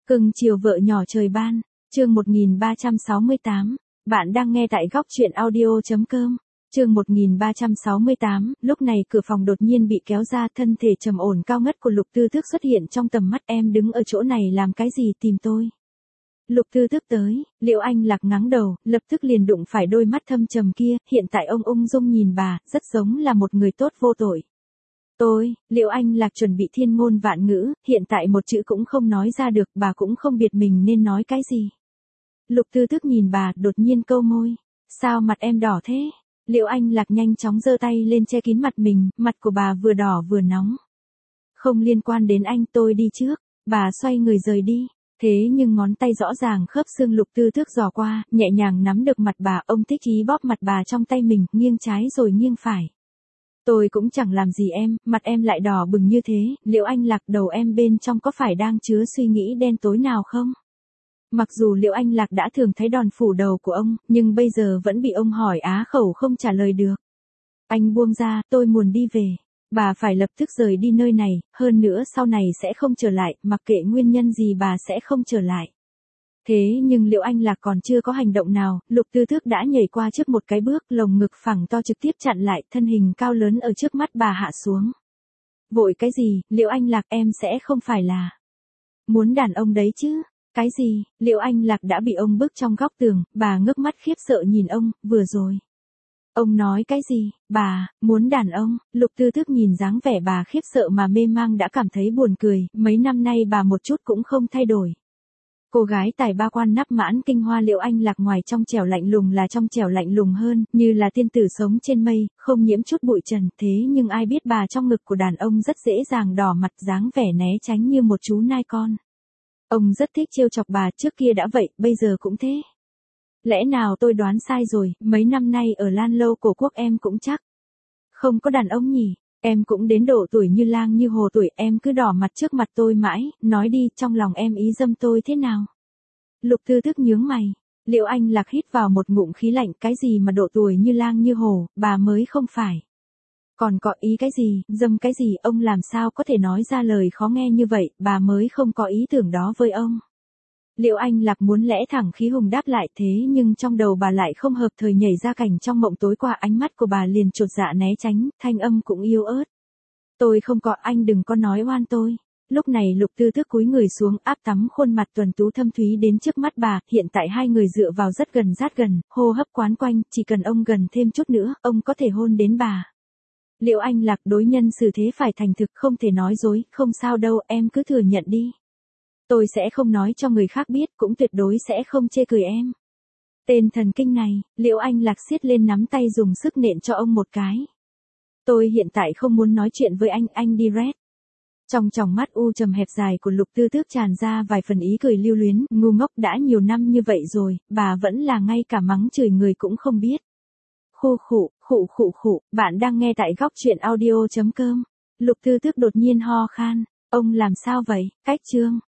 Cưng chiều vợ nhỏ trời ban, chương 1368, bạn đang nghe tại góc truyện audio.com. Chương 1368, lúc này cửa phòng đột nhiên bị kéo ra, thân thể trầm ổn cao ngất của Lục Tư Tước xuất hiện trong tầm mắt. Em đứng ở chỗ này làm cái gì, tìm tôi? Lục Tư Tước tới, Liễu Anh Lạc ngáng đầu, lập tức liền đụng phải đôi mắt thâm trầm kia, hiện tại ông ung dung nhìn bà, rất giống là một người tốt vô tội. Liễu Anh Lạc chuẩn bị thiên ngôn vạn ngữ, hiện tại một chữ cũng không nói ra được, bà cũng không biết mình nên nói cái gì. Lục Tư Tước nhìn bà, đột nhiên câu môi. Sao mặt em đỏ thế? Liễu Anh Lạc nhanh chóng giơ tay lên che kín mặt mình, mặt của bà vừa đỏ vừa nóng. Không liên quan đến anh, tôi đi trước. Bà xoay người rời đi. Thế nhưng ngón tay rõ ràng khớp xương Lục Tư Tước dò qua, nhẹ nhàng nắm được mặt bà, ông thích chí bóp mặt bà trong tay mình, nghiêng trái rồi nghiêng phải. Tôi cũng chẳng làm gì em, mặt em lại đỏ bừng như thế, Liễu Anh Lạc, đầu em bên trong có phải đang chứa suy nghĩ đen tối nào không? Mặc dù Liễu Anh Lạc đã thường thấy đòn phủ đầu của ông, nhưng bây giờ vẫn bị ông hỏi á khẩu không trả lời được. Anh buông ra, tôi muốn đi về. Bà phải lập tức rời đi nơi này, hơn nữa sau này sẽ không trở lại, mặc kệ nguyên nhân gì bà sẽ không trở lại. Thế nhưng Liễu Anh Lạc còn chưa có hành động nào, Lục Tư Tước đã nhảy qua trước một cái bước, lồng ngực phẳng to trực tiếp chặn lại, thân hình cao lớn ở trước mắt bà hạ xuống. Vội cái gì, Liễu Anh Lạc, em sẽ không phải là muốn đàn ông đấy chứ? Cái gì? Liễu Anh Lạc đã bị ông bức trong góc tường, bà ngước mắt khiếp sợ nhìn ông, vừa rồi. Ông nói cái gì? Bà, muốn đàn ông? Lục Tư Tước nhìn dáng vẻ bà khiếp sợ mà mê mang đã cảm thấy buồn cười, mấy năm nay bà một chút cũng không thay đổi. Cô gái tài ba quan nắp mãn kinh hoa Liễu Anh Lạc ngoài trong trẻo lạnh lùng là trong trẻo lạnh lùng hơn, như là tiên tử sống trên mây, không nhiễm chút bụi trần, thế nhưng ai biết bà trong ngực của đàn ông rất dễ dàng đỏ mặt, dáng vẻ né tránh như một chú nai con. Ông rất thích trêu chọc bà, trước kia đã vậy, bây giờ cũng thế. Lẽ nào tôi đoán sai rồi, mấy năm nay ở Lan Lâu Cổ Quốc em cũng chắc không có đàn ông nhỉ? Em cũng đến độ tuổi như lang như hồ tuổi, em cứ đỏ mặt trước mặt tôi mãi, nói đi, trong lòng em ý dâm tôi thế nào? Lục Tư Tước nhướng mày, Liễu Anh Lạc hít vào một ngụm khí lạnh, cái gì mà độ tuổi như lang như hồ, bà mới không phải. Còn có ý cái gì, dâm cái gì, ông làm sao có thể nói ra lời khó nghe như vậy, bà mới không có ý tưởng đó với ông. Liễu Anh Lạc muốn lẽ thẳng khí hùng đáp lại, thế nhưng trong đầu bà lại không hợp thời nhảy ra cảnh trong mộng tối qua, ánh mắt của bà liền chột dạ né tránh, thanh âm cũng yếu ớt. Tôi không có, anh đừng có nói oan tôi. Lúc này Lục Tư Tước cúi người xuống, áp tắm khuôn mặt tuần tú thâm thúy đến trước mắt bà, hiện tại hai người dựa vào rất gần sát gần, hô hấp quán quanh, chỉ cần ông gần thêm chút nữa, ông có thể hôn đến bà. Liễu Anh Lạc, đối nhân xử thế phải thành thực, không thể nói dối, không sao đâu, em cứ thừa nhận đi. Tôi sẽ không nói cho người khác biết, cũng tuyệt đối sẽ không chê cười em. Tên thần kinh này, Liễu Anh Lạc siết lên nắm tay dùng sức nện cho ông một cái. Tôi hiện tại không muốn nói chuyện với anh đi rét. Trong tròng mắt u trầm hẹp dài của Lục Tư Tước tràn ra vài phần ý cười lưu luyến, ngu ngốc, đã nhiều năm như vậy rồi, bà vẫn là ngay cả mắng chửi người cũng không biết. Khụ, bạn đang nghe tại góc truyện audio.com. Lục Tư Tước đột nhiên ho khan, ông làm sao vậy, Cách Trương?